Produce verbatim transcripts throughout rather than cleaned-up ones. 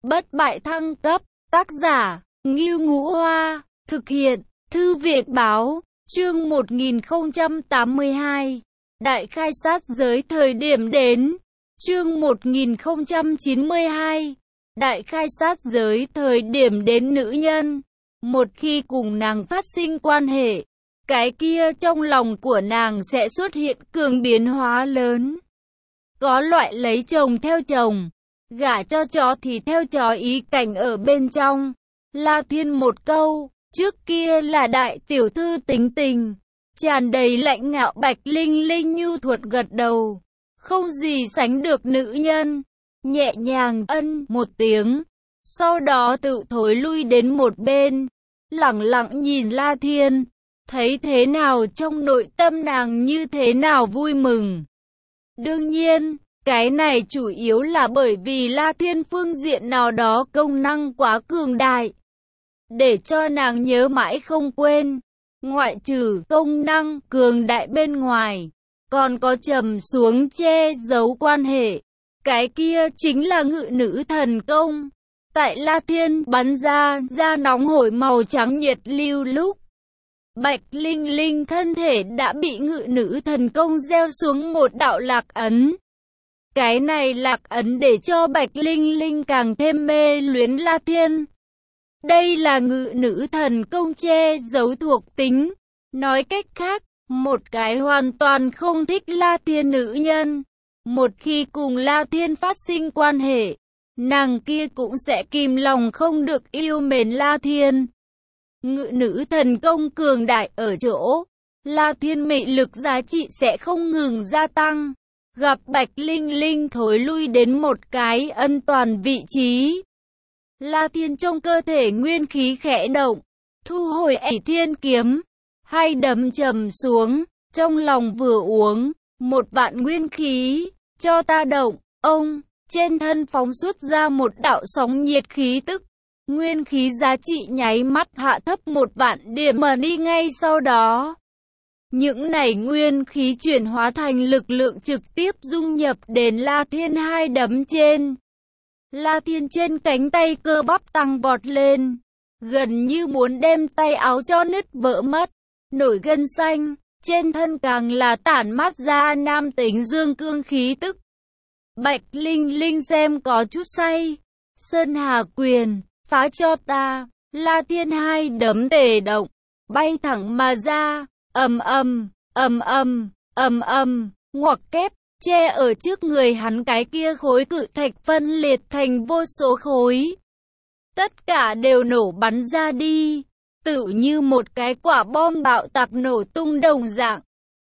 bất bại thăng cấp, tác giả, Ngưu Ngũ Hoa, thực hiện, Thư viện Báo, chương một nghìn không trăm tám mươi hai, Đại khai sát giới thời điểm đến, chương một nghìn không trăm chín mươi hai, Đại khai sát giới thời điểm đến nữ nhân, một khi cùng nàng phát sinh quan hệ, cái kia trong lòng của nàng sẽ xuất hiện cường biến hóa lớn. Có loại lấy chồng theo chồng, gả cho chó thì theo chó ý cảnh ở bên trong. La Thiên một câu, trước kia là đại tiểu thư tính tình, tràn đầy lạnh ngạo. Bạch Linh Linh nhu thuật gật đầu, không gì sánh được nữ nhân, nhẹ nhàng ân một tiếng, sau đó tự thối lui đến một bên, lẳng lặng nhìn La Thiên, thấy thế nào trong nội tâm nàng như thế nào vui mừng. Đương nhiên, cái này chủ yếu là bởi vì La Thiên phương diện nào đó công năng quá cường đại, để cho nàng nhớ mãi không quên. Ngoại trừ công năng cường đại bên ngoài, còn có trầm xuống che giấu quan hệ, cái kia chính là ngự nữ thần công. Tại La Thiên bắn ra da nóng hổi màu trắng nhiệt lưu lúc, Bạch Linh Linh thân thể đã bị ngự nữ thần công gieo xuống một đạo lạc ấn. Cái này lạc ấn để cho Bạch Linh Linh càng thêm mê luyến La Thiên. Đây là ngự nữ thần công che giấu thuộc tính. Nói cách khác, một cái hoàn toàn không thích La Thiên nữ nhân, một khi cùng La Thiên phát sinh quan hệ, nàng kia cũng sẽ kìm lòng không được yêu mến La Thiên. Ngự nữ thần công cường đại ở chỗ, La Thiên mị lực giá trị sẽ không ngừng gia tăng. Gặp Bạch Linh Linh thối lui đến một cái ân toàn vị trí, La Thiên trong cơ thể nguyên khí khẽ động, thu hồi ỷ thiên kiếm, hai đấm trầm xuống, trong lòng vừa uống, một vạn nguyên khí, cho ta động, ông, trên thân phóng xuất ra một đạo sóng nhiệt khí tức, nguyên khí giá trị nháy mắt hạ thấp một vạn điểm mà đi ngay sau đó. Những này nguyên khí chuyển hóa thành lực lượng trực tiếp dung nhập đến La Thiên hai đấm trên. La Thiên trên cánh tay cơ bắp tăng vọt lên, gần như muốn đem tay áo cho nứt vỡ mất, nổi gân xanh, trên thân càng là tản mát ra nam tính dương cương khí tức. Bạch Linh Linh xem có chút say, Sơn Hà quyền, phá cho ta. La Thiên hai đấm tề động, bay thẳng mà ra, ầm ầm, ầm ầm, ầm ầm, ngoặc kép, che ở trước người hắn cái kia khối cự thạch phân liệt thành vô số khối. Tất cả đều nổ bắn ra đi, tựu như một cái quả bom bạo tạc nổ tung đồng dạng.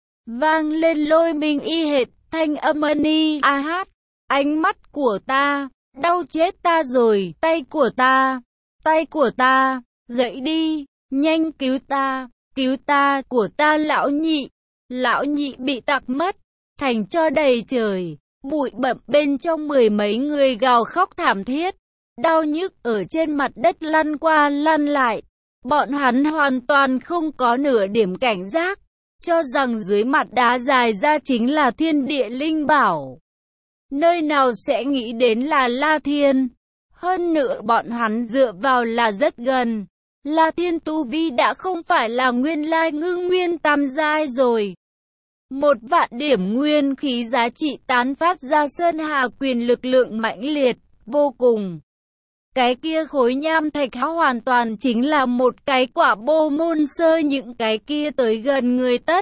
Vang lên lôi minh y hệt, thanh âm ni a hát, ánh mắt của ta, đau chết ta rồi, tay của ta, tay của ta, gãy đi, nhanh cứu ta, cứu ta, của ta lão nhị, lão nhị bị tạc mất, thành cho đầy trời, bụi bặm bên trong mười mấy người gào khóc thảm thiết, đau nhức ở trên mặt đất lăn qua lăn lại, bọn hắn hoàn toàn không có nửa điểm cảnh giác, cho rằng dưới mặt đá dài ra chính là thiên địa linh bảo. Nơi nào sẽ nghĩ đến là La Thiên, hơn nữa bọn hắn dựa vào là rất gần. La Thiên tu vi đã không phải là nguyên lai ngư nguyên tam giai rồi. Một vạn điểm nguyên khí giá trị tán phát ra Sơn Hà quyền lực lượng mãnh liệt, vô cùng. Cái kia khối nham thạch hão hoàn toàn chính là một cái quả bô môn sơ, những cái kia tới gần người tất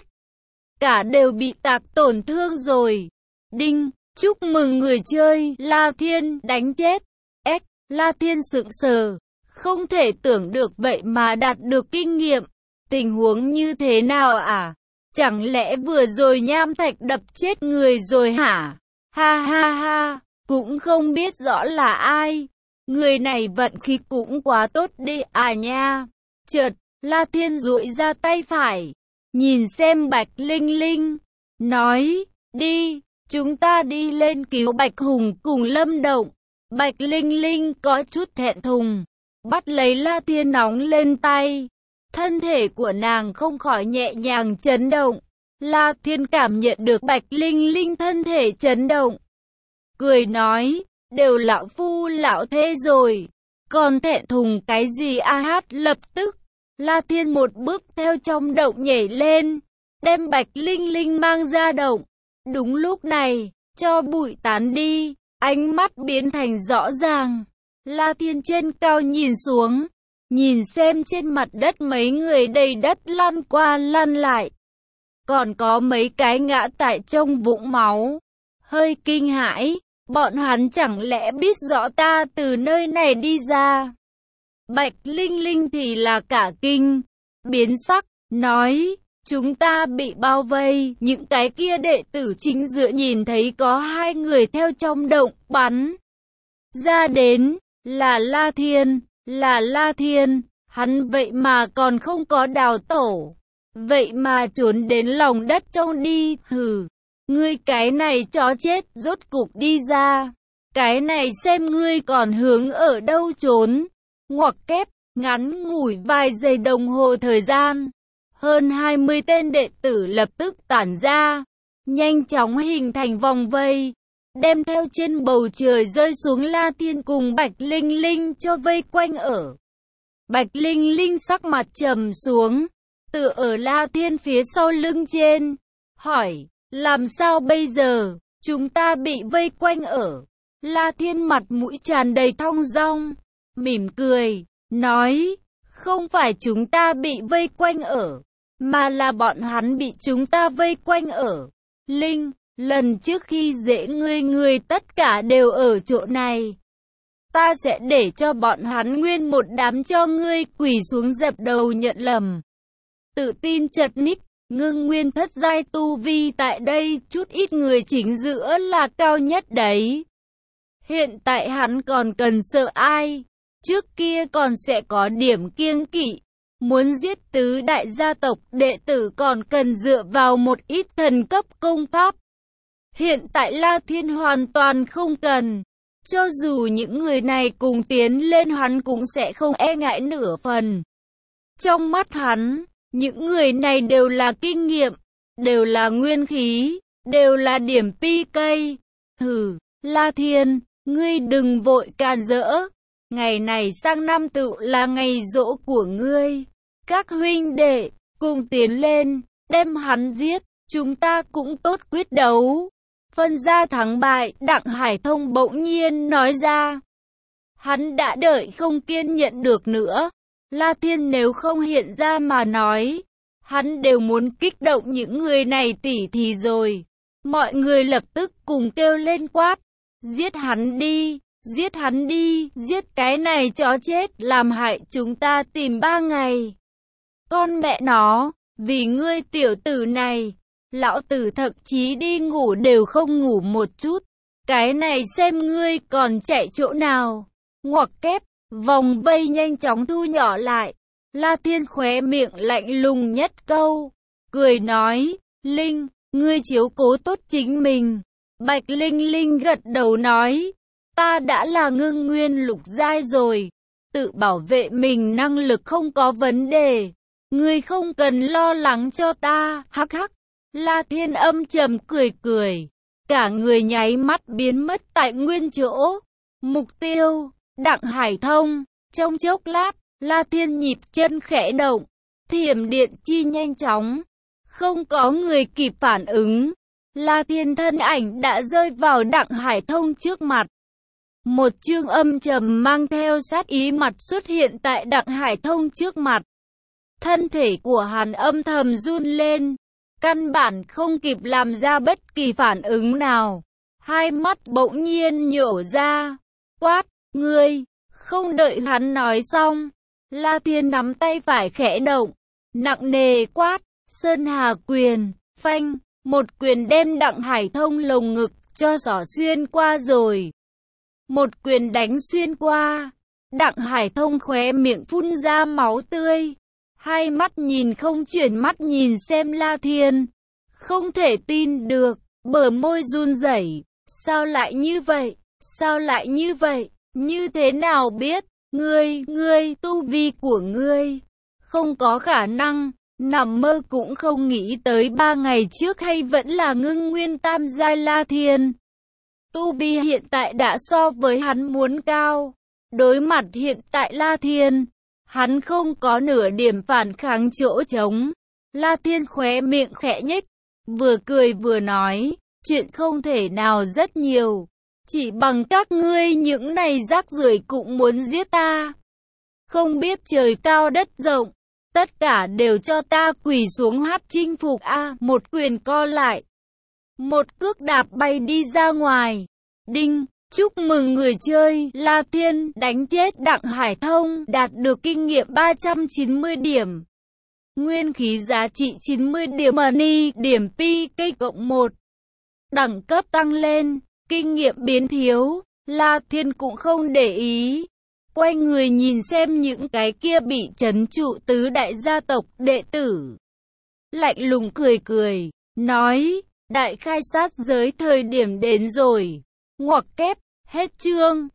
cả đều bị tạc tổn thương rồi. Đinh, chúc mừng người chơi, La Thiên đánh chết. S, La Thiên sững sờ. Không thể tưởng được vậy mà đạt được kinh nghiệm. Tình huống như thế nào à? Chẳng lẽ vừa rồi nham thạch đập chết người rồi hả? Ha ha ha, cũng không biết rõ là ai. Người này vận khí cũng quá tốt đi à nha. Chợt, La Thiên duỗi ra tay phải, nhìn xem Bạch Linh Linh, nói, đi, chúng ta đi lên cứu Bạch Hùng cùng Lâm Động. Bạch Linh Linh có chút thẹn thùng, bắt lấy La Thiên nóng lên tay, thân thể của nàng không khỏi nhẹ nhàng chấn động. La Thiên cảm nhận được Bạch Linh Linh thân thể chấn động, cười nói, đều lão phu lão thế rồi, còn thẹn thùng cái gì a hát. Lập tức, La Thiên một bước theo trong động nhảy lên, đem Bạch Linh Linh mang ra động. Đúng lúc này, cho bụi tán đi, ánh mắt biến thành rõ ràng. La Thiên trên cao nhìn xuống, nhìn xem trên mặt đất mấy người đầy đất lăn qua lăn lại. Còn có mấy cái ngã tại trong vũng máu. Hơi kinh hãi, bọn hắn chẳng lẽ biết rõ ta từ nơi này đi ra. Bạch Linh Linh thì là cả kinh, biến sắc, nói, chúng ta bị bao vây. Những cái kia đệ tử chính giữa nhìn thấy có hai người theo trong động bắn ra đến, là La Thiên, là La Thiên, hắn vậy mà còn không có đào tổ, vậy mà trốn đến lòng đất trong đi. Hừ, ngươi cái này chó chết, rốt cục đi ra, cái này xem ngươi còn hướng ở đâu trốn. Ngoặc kép, ngắn ngủi vài giây đồng hồ thời gian, hơn hai mươi tên đệ tử lập tức tản ra, nhanh chóng hình thành vòng vây, đem theo trên bầu trời rơi xuống La Thiên cùng Bạch Linh Linh cho vây quanh ở. Bạch Linh Linh sắc mặt trầm xuống, tựa ở La Thiên phía sau lưng trên, hỏi, làm sao bây giờ, chúng ta bị vây quanh ở. La Thiên mặt mũi tràn đầy thong dong, mỉm cười, nói, không phải chúng ta bị vây quanh ở, mà là bọn hắn bị chúng ta vây quanh ở. Linh, lần trước khi dễ ngươi ngươi tất cả đều ở chỗ này. Ta sẽ để cho bọn hắn nguyên một đám cho ngươi quỳ xuống dập đầu nhận lầm. Tự tin chật ních, ngưng nguyên thất giai tu vi tại đây chút ít người chính giữa là cao nhất đấy. Hiện tại hắn còn cần sợ ai? Trước kia còn sẽ có điểm kiêng kỵ. Muốn giết tứ đại gia tộc đệ tử còn cần dựa vào một ít thần cấp công pháp. Hiện tại La Thiên hoàn toàn không cần. Cho dù những người này cùng tiến lên hắn cũng sẽ không e ngại nửa phần. Trong mắt hắn, những người này đều là kinh nghiệm, đều là nguyên khí, đều là điểm pi cây. Hừ, La Thiên, ngươi đừng vội càn rỡ. Ngày này sang năm tự là ngày giỗ của ngươi. Các huynh đệ, cùng tiến lên, đem hắn giết, chúng ta cũng tốt quyết đấu. Phân ra thắng bại, Đặng Hải Thông bỗng nhiên nói ra. Hắn đã đợi không kiên nhẫn được nữa. La Thiên nếu không hiện ra mà nói, hắn đều muốn kích động những người này tỉ thí rồi. Mọi người lập tức cùng kêu lên quát. Giết hắn đi, giết hắn đi, giết cái này chó chết làm hại chúng ta tìm ba ngày. Con mẹ nó, vì ngươi tiểu tử này, lão tử thậm chí đi ngủ đều không ngủ một chút. Cái này xem ngươi còn chạy chỗ nào. Ngoặc kép, vòng vây nhanh chóng thu nhỏ lại. La Thiên khóe miệng lạnh lùng nhất câu, cười nói, Linh, ngươi chiếu cố tốt chính mình. Bạch Linh Linh gật đầu nói, ta đã là ngưng nguyên lục giai rồi, tự bảo vệ mình năng lực không có vấn đề. Ngươi không cần lo lắng cho ta, hắc hắc. La Thiên âm trầm cười cười, cả người nháy mắt biến mất tại nguyên chỗ. Mục tiêu, Đặng Hải Thông. Trong chốc lát, La Thiên nhịp chân khẽ động, thiểm điện chi nhanh chóng, không có người kịp phản ứng. La Thiên thân ảnh đã rơi vào Đặng Hải Thông trước mặt. Một chương âm trầm mang theo sát ý mặt xuất hiện tại Đặng Hải Thông trước mặt. Thân thể của hắn âm thầm run lên, căn bản không kịp làm ra bất kỳ phản ứng nào. Hai mắt bỗng nhiên nhổ ra, quát, ngươi, không đợi hắn nói xong. La Thiên nắm tay phải khẽ động, nặng nề quát, Sơn Hà quyền, phanh, một quyền đem Đặng Hải Thông lồng ngực cho xỏ xuyên qua rồi. Một quyền đánh xuyên qua, Đặng Hải Thông khóe miệng phun ra máu tươi, hai mắt nhìn không chuyển mắt nhìn xem La Thiên, không thể tin được, bờ môi run rẩy, sao lại như vậy, sao lại như vậy, như thế nào biết, ngươi, ngươi, tu vi của ngươi, không có khả năng, nằm mơ cũng không nghĩ tới ba ngày trước hay vẫn là ngưng nguyên tam giai La Thiên. Tu vi hiện tại đã so với hắn muốn cao. Đối mặt hiện tại La Thiên, hắn không có nửa điểm phản kháng chỗ trống. La Thiên khóe miệng khẽ nhếch, vừa cười vừa nói, chuyện không thể nào rất nhiều. Chỉ bằng các ngươi những này rác rưởi cũng muốn giết ta. Không biết trời cao đất rộng, tất cả đều cho ta quỳ xuống hát chinh phục a. Một quyền co lại, một cước đạp bay đi ra ngoài. Đinh, chúc mừng người chơi La Thiên đánh chết Đặng Hải Thông, đạt được kinh nghiệm ba trăm chín mươi điểm. Nguyên khí giá trị chín mươi điểm, money điểm pi cây cộng một. Đẳng cấp tăng lên, kinh nghiệm biến thiếu. La Thiên cũng không để ý, quay người nhìn xem những cái kia bị trấn trụ tứ đại gia tộc đệ tử. Lạnh lùng cười cười, nói, đại khai sát giới thời điểm đến rồi. Ngoặc kép, hết chương.